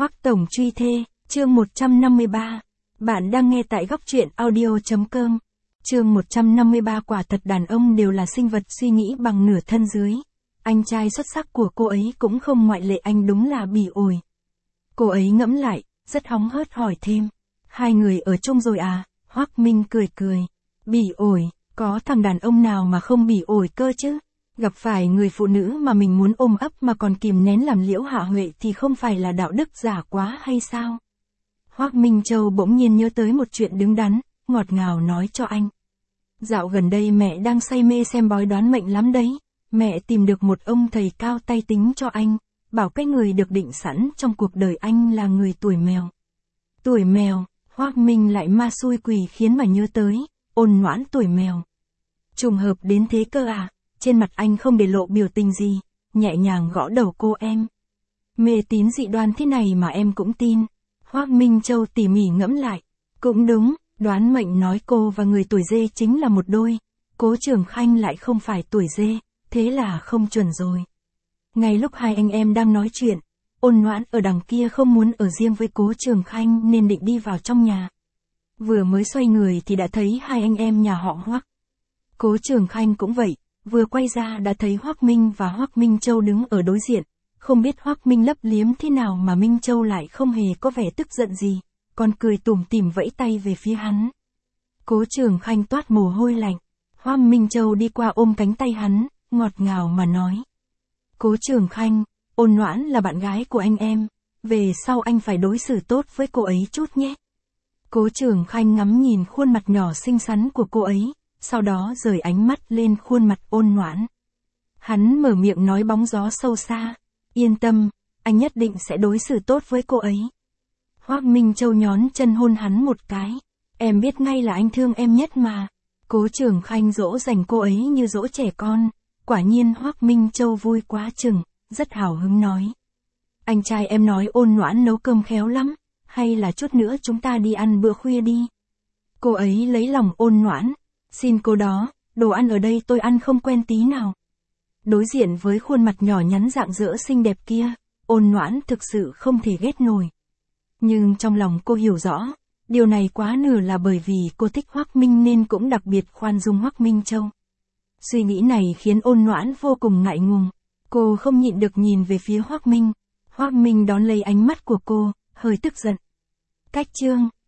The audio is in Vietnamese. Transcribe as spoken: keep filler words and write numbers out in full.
Hoắc Tổng truy thê, chương một trăm năm mươi ba. Bạn đang nghe tại góc truyện audio chấm com. Chương một trăm năm mươi ba. Quả thật đàn ông đều là sinh vật suy nghĩ bằng nửa thân dưới. Anh trai xuất sắc của cô ấy cũng không ngoại lệ, anh đúng là bỉ ổi. Cô ấy ngẫm lại, rất hóng hớt hỏi thêm. Hai người ở chung rồi à? Hoắc Minh cười cười. Bỉ ổi, có thằng đàn ông nào mà không bỉ ổi cơ chứ? Gặp phải người phụ nữ mà mình muốn ôm ấp mà còn kìm nén làm liễu hạ huệ thì không phải là đạo đức giả quá hay sao? Hoắc Minh Châu bỗng nhiên nhớ tới một chuyện đứng đắn, ngọt ngào nói cho anh. Dạo gần đây mẹ đang say mê xem bói đoán mệnh lắm đấy. Mẹ tìm được một ông thầy cao tay tính cho anh, bảo cái người được định sẵn trong cuộc đời anh là người tuổi mèo. Tuổi mèo, Hoắc Minh lại ma xui quỷ khiến mà nhớ tới, ôn ngoãn tuổi mèo. Trùng hợp đến thế cơ à? Trên mặt anh không để lộ biểu tình gì, nhẹ nhàng gõ đầu cô. Em mê tín dị đoan thế này mà em cũng tin. Hoắc Minh Châu tỉ mỉ ngẫm lại. Cũng đúng, đoán mệnh nói cô và người tuổi Dê chính là một đôi. Cố Trường Khanh lại không phải tuổi Dê, thế là không chuẩn rồi. Ngay lúc hai anh em đang nói chuyện, ôn ngoãn ở đằng kia không muốn ở riêng với Cố Trường Khanh nên định đi vào trong nhà. Vừa mới xoay người thì đã thấy hai anh em nhà họ Hoắc. Cố Trường Khanh cũng vậy. Vừa quay ra đã thấy Hoắc Minh và Hoắc Minh Châu đứng ở đối diện, không biết Hoắc Minh lấp liếm thế nào mà Minh Châu lại không hề có vẻ tức giận gì, còn cười tủm tỉm vẫy tay về phía hắn. Cố Trường Khanh toát mồ hôi lạnh, Hoắc Minh Châu đi qua ôm cánh tay hắn, ngọt ngào mà nói. Cố Trường Khanh, ôn ngoãn là bạn gái của anh em, về sau anh phải đối xử tốt với cô ấy chút nhé. Cố Trường Khanh ngắm nhìn khuôn mặt nhỏ xinh xắn của cô ấy. Sau đó rời ánh mắt lên khuôn mặt ôn ngoãn. Hắn mở miệng nói bóng gió sâu xa. Yên tâm, anh nhất định sẽ đối xử tốt với cô ấy. Hoắc Minh Châu nhón chân hôn hắn một cái. Em biết ngay là anh thương em nhất mà. Cố Trường Khanh dỗ dành cô ấy như dỗ trẻ con. Quả nhiên Hoắc Minh Châu vui quá chừng, rất hào hứng nói. Anh trai em nói ôn ngoãn nấu cơm khéo lắm. Hay là chút nữa chúng ta đi ăn bữa khuya đi. Cô ấy lấy lòng ôn ngoãn. Xin cô đó, đồ ăn ở đây tôi ăn không quen tí nào. Đối diện với khuôn mặt nhỏ nhắn rạng rỡ xinh đẹp kia, ôn ngoãn thực sự không thể ghét nổi. Nhưng trong lòng cô hiểu rõ, điều này quá nửa là bởi vì cô thích Hoắc Minh nên cũng đặc biệt khoan dung Hoắc Minh Châu. Suy nghĩ này khiến ôn ngoãn vô cùng ngại ngùng, cô không nhịn được nhìn về phía Hoắc Minh. Hoắc Minh đón lấy ánh mắt của cô, hơi tức giận. Cách chương,